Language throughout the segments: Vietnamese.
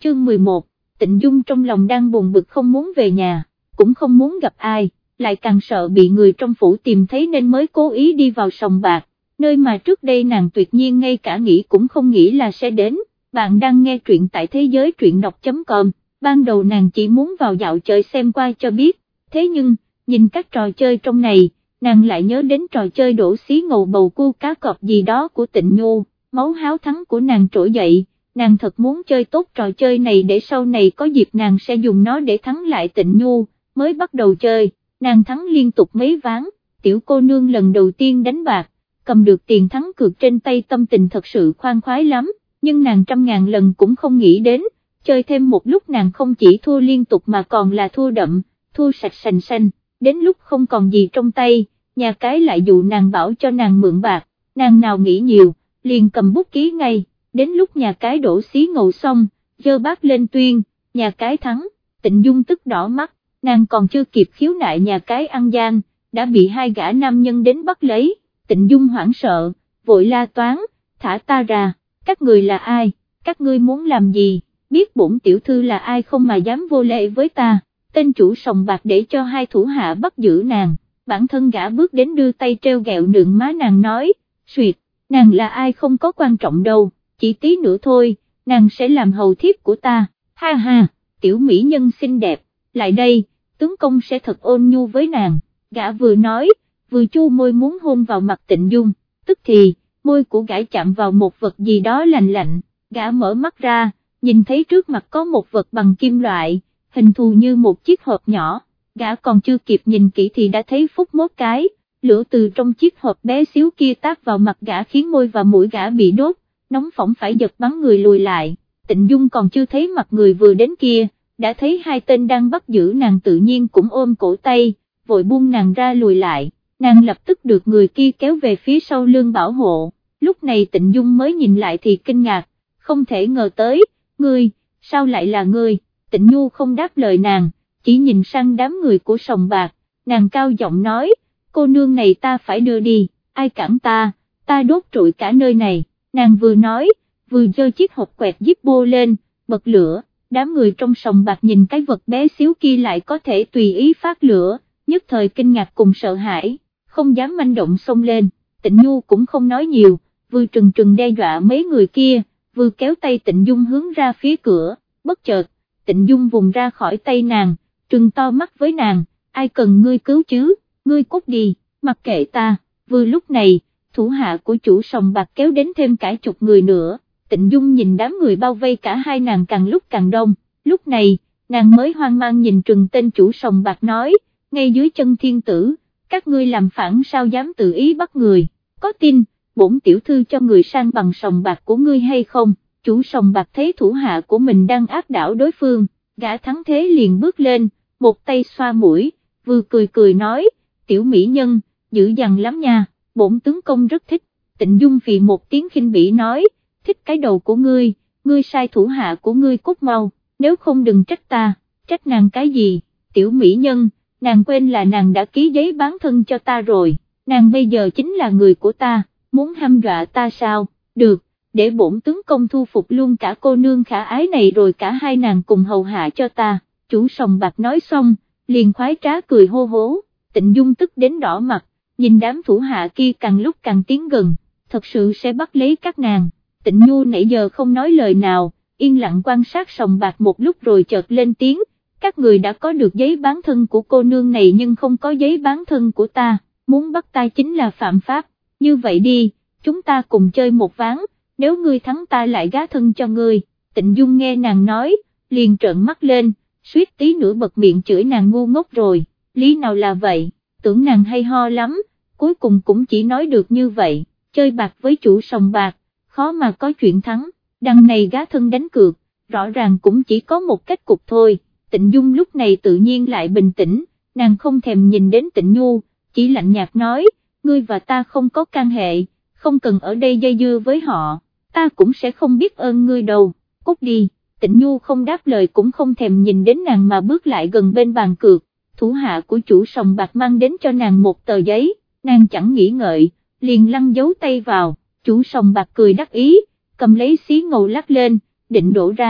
Chương 11, Tịnh Dung trong lòng đang buồn bực không muốn về nhà, cũng không muốn gặp ai, lại càng sợ bị người trong phủ tìm thấy nên mới cố ý đi vào sòng bạc, nơi mà trước đây nàng tuyệt nhiên ngay cả nghĩ cũng không nghĩ là sẽ đến. Bạn đang nghe truyện tại thế giới truyện đọc.com, ban đầu nàng chỉ muốn vào dạo chơi xem qua cho biết, thế nhưng, nhìn các trò chơi trong này, nàng lại nhớ đến trò chơi đổ xí ngầu bầu cua cá cọp gì đó của Tịnh Nhu, máu háo thắng của nàng trỗi dậy. Nàng thật muốn chơi tốt trò chơi này để sau này có dịp nàng sẽ dùng nó để thắng lại Tịnh Nhu. Mới bắt đầu chơi, nàng thắng liên tục mấy ván, tiểu cô nương lần đầu tiên đánh bạc, cầm được tiền thắng cược trên tay tâm tình thật sự khoan khoái lắm, nhưng nàng trăm ngàn lần cũng không nghĩ đến, chơi thêm một lúc nàng không chỉ thua liên tục mà còn là thua đậm, thua sạch sành xanh, đến lúc không còn gì trong tay, nhà cái lại dụ nàng bảo cho nàng mượn bạc, nàng nào nghĩ nhiều, liền cầm bút ký ngay. Đến lúc nhà cái đổ xí ngầu xong, giơ bát lên tuyên, nhà cái thắng, Tịnh Dung tức đỏ mắt, nàng còn chưa kịp khiếu nại nhà cái ăn gian, đã bị hai gã nam nhân đến bắt lấy. Tịnh Dung hoảng sợ, vội la toán, thả ta ra, các người là ai, các ngươi muốn làm gì, biết bổn tiểu thư là ai không mà dám vô lễ với ta. Tên chủ sòng bạc để cho hai thủ hạ bắt giữ nàng, bản thân gã bước đến đưa tay treo gẹo nựng má nàng nói, suyệt, nàng là ai không có quan trọng đâu, chỉ tí nữa thôi, nàng sẽ làm hầu thiếp của ta, ha ha, tiểu mỹ nhân xinh đẹp, lại đây, tướng công sẽ thật ôn nhu với nàng. Gã vừa nói, vừa chu môi muốn hôn vào mặt Tịnh Dung, tức thì, môi của gã chạm vào một vật gì đó lạnh lạnh, gã mở mắt ra, nhìn thấy trước mặt có một vật bằng kim loại, hình thù như một chiếc hộp nhỏ, gã còn chưa kịp nhìn kỹ thì đã thấy phút mốt cái, lửa từ trong chiếc hộp bé xíu kia tác vào mặt gã khiến môi và mũi gã bị đốt, nóng phỏng phải giật bắn người lùi lại. Tịnh Dung còn chưa thấy mặt người vừa đến kia, đã thấy hai tên đang bắt giữ nàng tự nhiên cũng ôm cổ tay, vội buông nàng ra lùi lại, nàng lập tức được người kia kéo về phía sau lưng bảo hộ. Lúc này Tịnh Dung mới nhìn lại thì kinh ngạc, không thể ngờ tới, ngươi, sao lại là ngươi? Tịnh Nhu không đáp lời nàng, chỉ nhìn sang đám người của sòng bạc, nàng cao giọng nói, cô nương này ta phải đưa đi, ai cản ta đốt trụi cả nơi này. Nàng vừa nói, vừa giơ chiếc hộp quẹt Zippo lên, bật lửa, đám người trong sòng bạc nhìn cái vật bé xíu kia lại có thể tùy ý phát lửa, nhất thời kinh ngạc cùng sợ hãi, không dám manh động xông lên. Tịnh Nhu cũng không nói nhiều, vừa trừng trừng đe dọa mấy người kia, vừa kéo tay Tịnh Dung hướng ra phía cửa, bất chợt, Tịnh Dung vùng ra khỏi tay nàng, trừng to mắt với nàng, ai cần ngươi cứu chứ, ngươi cút đi, mặc kệ ta. Vừa lúc này, thủ hạ của chủ sòng bạc kéo đến thêm cả chục người nữa, Tịnh Dung nhìn đám người bao vây cả hai nàng càng lúc càng đông, lúc này, nàng mới hoang mang nhìn trừng tên chủ sòng bạc nói, ngay dưới chân thiên tử, các ngươi làm phản sao dám tự ý bắt người, có tin, bổn tiểu thư cho người sang bằng sòng bạc của ngươi hay không? Chủ sòng bạc thấy thủ hạ của mình đang áp đảo đối phương, gã thắng thế liền bước lên, một tay xoa mũi, vừa cười cười nói, tiểu mỹ nhân, dữ dằn lắm nha, bổn tướng công rất thích. Tịnh Dung phì một tiếng khinh bỉ nói, thích cái đầu của ngươi sai thủ hạ của ngươi cút mau, nếu không đừng trách ta. Trách nàng cái gì, tiểu mỹ nhân, nàng quên là nàng đã ký giấy bán thân cho ta rồi, nàng bây giờ chính là người của ta, muốn hăm dọa ta sao? Được, để bổn tướng công thu phục luôn cả cô nương khả ái này rồi cả hai nàng cùng hầu hạ cho ta. Chủ sòng bạc nói xong, liền khoái trá cười hô hố. Tịnh Dung tức đến đỏ mặt, nhìn đám thủ hạ kia càng lúc càng tiến gần, thật sự sẽ bắt lấy các nàng. Tịnh Nhu nãy giờ không nói lời nào, yên lặng quan sát sòng bạc một lúc rồi chợt lên tiếng, các người đã có được giấy bán thân của cô nương này nhưng không có giấy bán thân của ta, muốn bắt ta chính là phạm pháp, như vậy đi, chúng ta cùng chơi một ván, nếu ngươi thắng ta lại gá thân cho ngươi. Tịnh Dung nghe nàng nói, liền trợn mắt lên, suýt tí nữa bật miệng chửi nàng ngu ngốc rồi, lý nào là vậy, tưởng nàng hay ho lắm, cuối cùng cũng chỉ nói được như vậy, chơi bạc với chủ sòng bạc, khó mà có chuyện thắng, đằng này gá thân đánh cược, rõ ràng cũng chỉ có một kết cục thôi. Tịnh Dung lúc này tự nhiên lại bình tĩnh, nàng không thèm nhìn đến Tịnh Nhu, chỉ lạnh nhạt nói, ngươi và ta không có can hệ, không cần ở đây dây dưa với họ, ta cũng sẽ không biết ơn ngươi đâu, cút đi. Tịnh Nhu không đáp lời cũng không thèm nhìn đến nàng mà bước lại gần bên bàn cược, thủ hạ của chủ sòng bạc mang đến cho nàng một tờ giấy, nàng chẳng nghĩ ngợi, liền lăn giấu tay vào, chủ sòng bạc cười đắc ý, cầm lấy xí ngầu lắc lên, định đổ ra,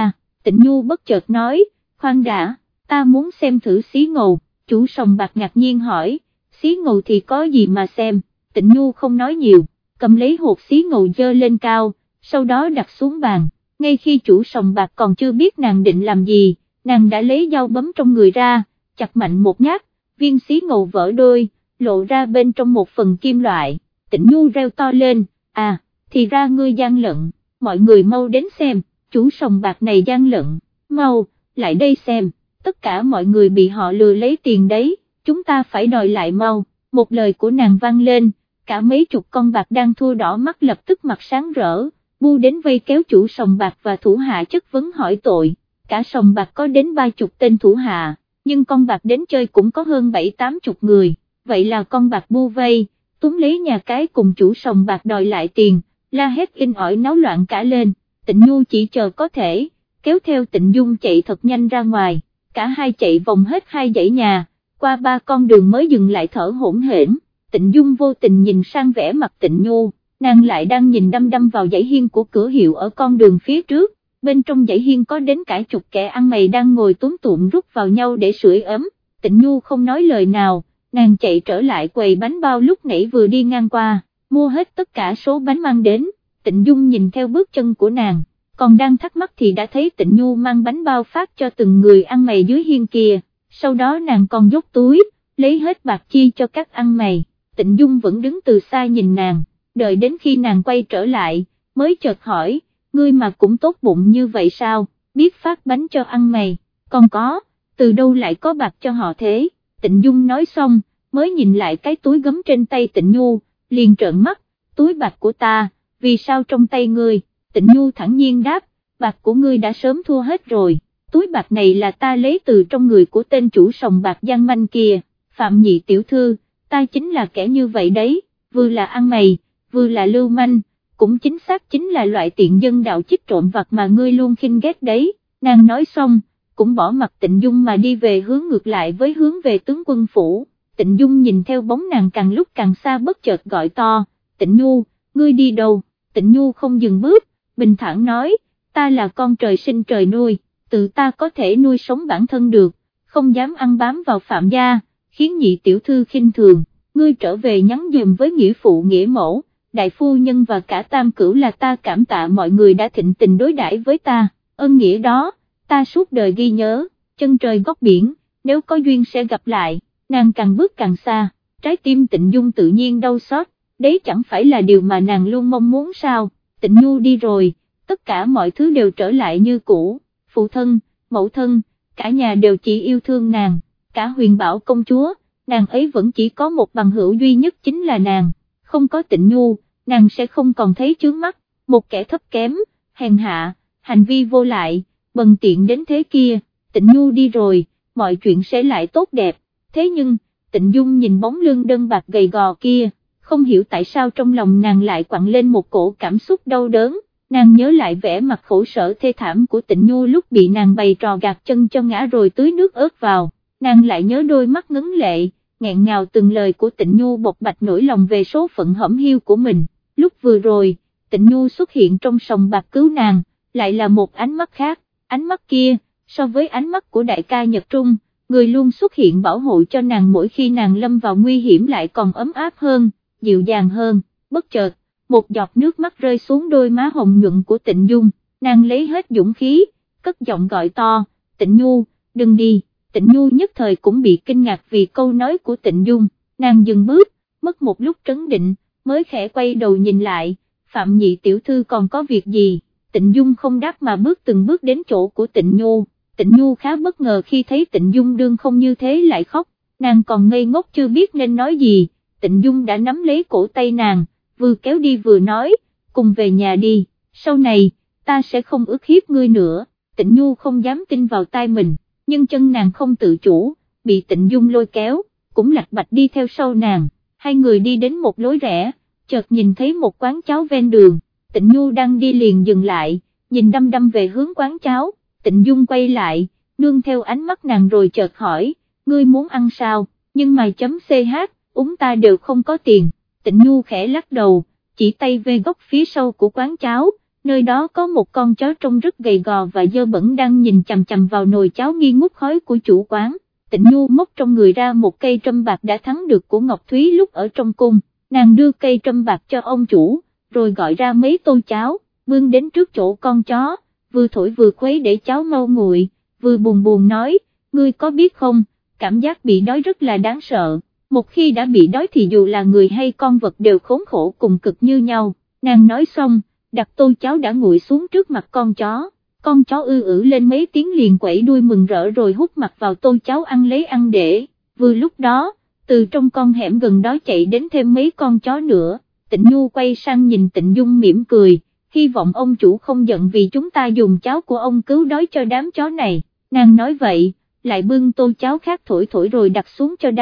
Tịnh Nhu bất chợt nói, khoan đã, ta muốn xem thử xí ngầu. Chủ sòng bạc ngạc nhiên hỏi, xí ngầu thì có gì mà xem. Tịnh Nhu không nói nhiều, cầm lấy hột xí ngầu dơ lên cao, sau đó đặt xuống bàn. Ngay khi chủ sòng bạc còn chưa biết nàng định làm gì, nàng đã lấy dao bấm trong người ra, chặt mạnh một nhát, viên xí ngầu vỡ đôi, lộ ra bên trong một phần kim loại. Tịnh Nhu reo to lên, à, thì ra ngươi gian lận, mọi người mau đến xem, chủ sòng bạc này gian lận, mau, lại đây xem, tất cả mọi người bị họ lừa lấy tiền đấy, chúng ta phải đòi lại mau. Một lời của nàng vang lên, cả mấy chục con bạc đang thua đỏ mắt lập tức mặt sáng rỡ, bu đến vây kéo chủ sòng bạc và thủ hạ chất vấn hỏi tội. Cả sòng bạc có đến 30 tên thủ hạ, nhưng con bạc đến chơi cũng có hơn 70-80 người, vậy là con bạc bu vây, túm lấy nhà cái cùng chủ sòng bạc đòi lại tiền, la hét in ỏi náo loạn cả lên. Tịnh Nhu chỉ chờ có thể, kéo theo Tịnh Dung chạy thật nhanh ra ngoài, cả hai chạy vòng hết 2 dãy nhà, qua 3 con đường mới dừng lại thở hổn hển. Tịnh Dung vô tình nhìn sang vẻ mặt Tịnh Nhu, nàng lại đang nhìn đăm đăm vào dãy hiên của cửa hiệu ở con đường phía trước, bên trong dãy hiên có đến cả chục kẻ ăn mày đang ngồi túm tụm rút vào nhau để sưởi ấm. Tịnh Nhu không nói lời nào, nàng chạy trở lại quầy bánh bao lúc nãy vừa đi ngang qua, mua hết tất cả số bánh mang đến. Tịnh Dung nhìn theo bước chân của nàng, còn đang thắc mắc thì đã thấy Tịnh Nhu mang bánh bao phát cho từng người ăn mày dưới hiên kia, sau đó nàng còn dốc túi, lấy hết bạc chia cho các ăn mày. Tịnh Dung vẫn đứng từ xa nhìn nàng, đợi đến khi nàng quay trở lại, mới chợt hỏi, ngươi mà cũng tốt bụng như vậy sao, biết phát bánh cho ăn mày, còn có, từ đâu lại có bạc cho họ thế. Tịnh Dung nói xong, mới nhìn lại cái túi gấm trên tay Tịnh Nhu, liền trợn mắt, túi bạc của ta, vì sao trong tay ngươi? Tịnh Nhu thẳng nhiên đáp, bạc của ngươi đã sớm thua hết rồi, túi bạc này là ta lấy từ trong người của tên chủ sòng bạc gian manh kia, Phạm Nhị tiểu thư, ta chính là kẻ như vậy đấy, vừa là ăn mày, vừa là lưu manh, cũng chính xác chính là loại tiện dân đạo chích trộm vặt mà ngươi luôn khinh ghét đấy. Nàng nói xong, cũng bỏ mặt Tịnh Dung mà đi về hướng ngược lại với hướng về tướng quân phủ. Tịnh Dung nhìn theo bóng nàng càng lúc càng xa bất chợt gọi to, Tịnh Nhu, ngươi đi đâu? Tịnh Nhu không dừng bước, bình thản nói, ta là con trời sinh trời nuôi, tự ta có thể nuôi sống bản thân được, không dám ăn bám vào Phạm gia, khiến Nhị tiểu thư khinh thường, ngươi trở về nhắn giùm với nghĩa phụ nghĩa mẫu, đại phu nhân và cả tam cửu là ta cảm tạ mọi người đã thịnh tình đối đãi với ta, ơn nghĩa đó, ta suốt đời ghi nhớ, chân trời góc biển, nếu có duyên sẽ gặp lại. Nàng càng bước càng xa, trái tim Tịnh Dung tự nhiên đau xót, đấy chẳng phải là điều mà nàng luôn mong muốn sao. Tịnh Nhu đi rồi, tất cả mọi thứ đều trở lại như cũ, phụ thân, mẫu thân, cả nhà đều chỉ yêu thương nàng, cả Huyền Bảo công chúa, nàng ấy vẫn chỉ có một bằng hữu duy nhất chính là nàng, không có Tịnh Nhu, nàng sẽ không còn thấy chướng mắt, một kẻ thấp kém, hèn hạ, hành vi vô lại, bần tiện đến thế kia. Tịnh Nhu đi rồi, mọi chuyện sẽ lại tốt đẹp. Thế nhưng, Tịnh Dung nhìn bóng lưng đơn bạc gầy gò kia, không hiểu tại sao trong lòng nàng lại quặn lên một cổ cảm xúc đau đớn, nàng nhớ lại vẻ mặt khổ sở thê thảm của Tịnh Nhu lúc bị nàng bày trò gạt chân cho ngã rồi tưới nước ớt vào, nàng lại nhớ đôi mắt ngấn lệ, nghẹn ngào từng lời của Tịnh Nhu bộc bạch nỗi lòng về số phận hõm hiu của mình. Lúc vừa rồi, Tịnh Nhu xuất hiện trong sòng bạc cứu nàng, lại là một ánh mắt khác, ánh mắt kia, so với ánh mắt của đại ca Nhật Trung, người luôn xuất hiện bảo hộ cho nàng mỗi khi nàng lâm vào nguy hiểm lại còn ấm áp hơn, dịu dàng hơn. Bất chợt, một giọt nước mắt rơi xuống đôi má hồng nhuận của Tịnh Dung, nàng lấy hết dũng khí, cất giọng gọi to, Tịnh Nhu, đừng đi. Tịnh Nhu nhất thời cũng bị kinh ngạc vì câu nói của Tịnh Dung, nàng dừng bước, mất một lúc trấn định, mới khẽ quay đầu nhìn lại, Phạm Nhị tiểu thư còn có việc gì? Tịnh Dung không đáp mà bước từng bước đến chỗ của Tịnh Nhu. Tịnh Nhu khá bất ngờ khi thấy Tịnh Dung đương không như thế lại khóc, nàng còn ngây ngốc chưa biết nên nói gì, Tịnh Dung đã nắm lấy cổ tay nàng, vừa kéo đi vừa nói, cùng về nhà đi, sau này, ta sẽ không ức hiếp ngươi nữa. Tịnh Nhu không dám tin vào tai mình, nhưng chân nàng không tự chủ, bị Tịnh Dung lôi kéo, cũng lạch bạch đi theo sau nàng, hai người đi đến một lối rẽ, chợt nhìn thấy một quán cháo ven đường, Tịnh Nhu đang đi liền dừng lại, nhìn đăm đăm về hướng quán cháo. Tịnh Dung quay lại, nương theo ánh mắt nàng rồi chợt hỏi, ngươi muốn ăn sao, nhưng mà .ch, chúng ta đều không có tiền. Tịnh Nhu khẽ lắc đầu, chỉ tay về góc phía sau của quán cháo, nơi đó có một con chó trông rất gầy gò và dơ bẩn đang nhìn chằm chằm vào nồi cháo nghi ngút khói của chủ quán. Tịnh Nhu móc trong người ra một cây trâm bạc đã thắng được của Ngọc Thúy lúc ở trong cung, nàng đưa cây trâm bạc cho ông chủ, rồi gọi ra mấy tô cháo, bưng đến trước chỗ con chó, vừa thổi vừa khuấy để cháo mau nguội, vừa buồn buồn nói, ngươi có biết không, cảm giác bị đói rất là đáng sợ, một khi đã bị đói thì dù là người hay con vật đều khốn khổ cùng cực như nhau. Nàng nói xong, đặt tô cháo đã nguội xuống trước mặt con chó lên mấy tiếng liền quẩy đuôi mừng rỡ rồi hút mặt vào tô cháo ăn lấy ăn để, vừa lúc đó, từ trong con hẻm gần đó chạy đến thêm mấy con chó nữa. Tịnh Nhu quay sang nhìn Tịnh Dung mỉm cười, hy vọng ông chủ không giận vì chúng ta dùng cháo của ông cứu đói cho đám chó này. Nàng nói vậy, lại bưng tô cháo khác thổi thổi rồi đặt xuống cho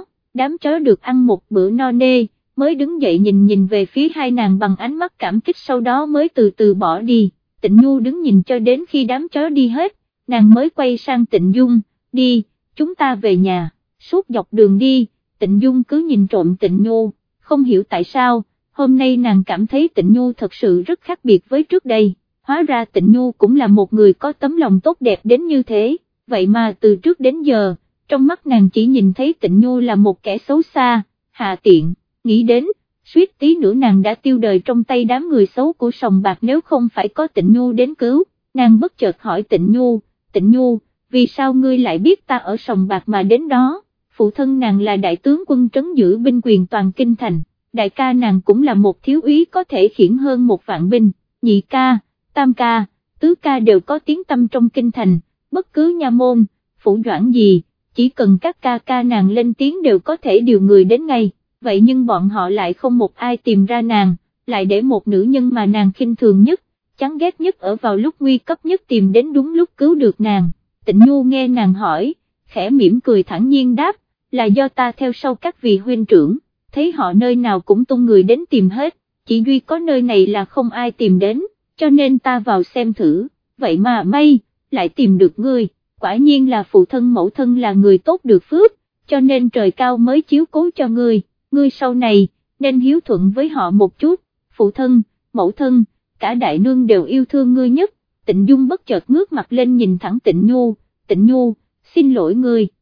đám chó được ăn một bữa no nê, mới đứng dậy nhìn về phía hai nàng bằng ánh mắt cảm kích, sau đó mới từ từ bỏ đi. Tịnh Nhu đứng nhìn cho đến khi đám chó đi hết, nàng mới quay sang Tịnh Dung, đi, chúng ta về nhà. Suốt dọc đường đi, Tịnh Dung cứ nhìn trộm Tịnh Nhu, không hiểu tại sao, hôm nay nàng cảm thấy Tịnh Nhu thật sự rất khác biệt với trước đây, hóa ra Tịnh Nhu cũng là một người có tấm lòng tốt đẹp đến như thế, vậy mà từ trước đến giờ, trong mắt nàng chỉ nhìn thấy Tịnh Nhu là một kẻ xấu xa, hạ tiện, nghĩ đến, suýt tí nữa nàng đã tiêu đời trong tay đám người xấu của sòng bạc nếu không phải có Tịnh Nhu đến cứu. Nàng bất chợt hỏi Tịnh Nhu, vì sao ngươi lại biết ta ở sòng bạc mà đến đó? Phụ thân nàng là đại tướng quân trấn giữ binh quyền toàn kinh thành, đại ca nàng cũng là một thiếu úy có thể khiển hơn 1.000 binh, nhị ca, tam ca, tứ ca đều có tiếng tăm trong kinh thành, bất cứ nha môn, phủ doãn gì, chỉ cần các ca nàng lên tiếng đều có thể điều người đến ngay, vậy nhưng bọn họ lại không một ai tìm ra nàng, lại để một nữ nhân mà nàng khinh thường nhất, chán ghét nhất ở vào lúc nguy cấp nhất tìm đến đúng lúc cứu được nàng. Tịnh Nhu nghe nàng hỏi, khẽ mỉm cười thản nhiên đáp, là do ta theo sau các vị huynh trưởng, thấy họ nơi nào cũng tung người đến tìm hết, chỉ duy có nơi này là không ai tìm đến, cho nên ta vào xem thử, vậy mà may, lại tìm được ngươi, quả nhiên là phụ thân mẫu thân là người tốt được phước, cho nên trời cao mới chiếu cố cho ngươi sau này, nên hiếu thuận với họ một chút, phụ thân, mẫu thân, cả đại nương đều yêu thương ngươi nhất. Tịnh Dung bất chợt ngước mặt lên nhìn thẳng Tịnh Nhu, xin lỗi ngươi,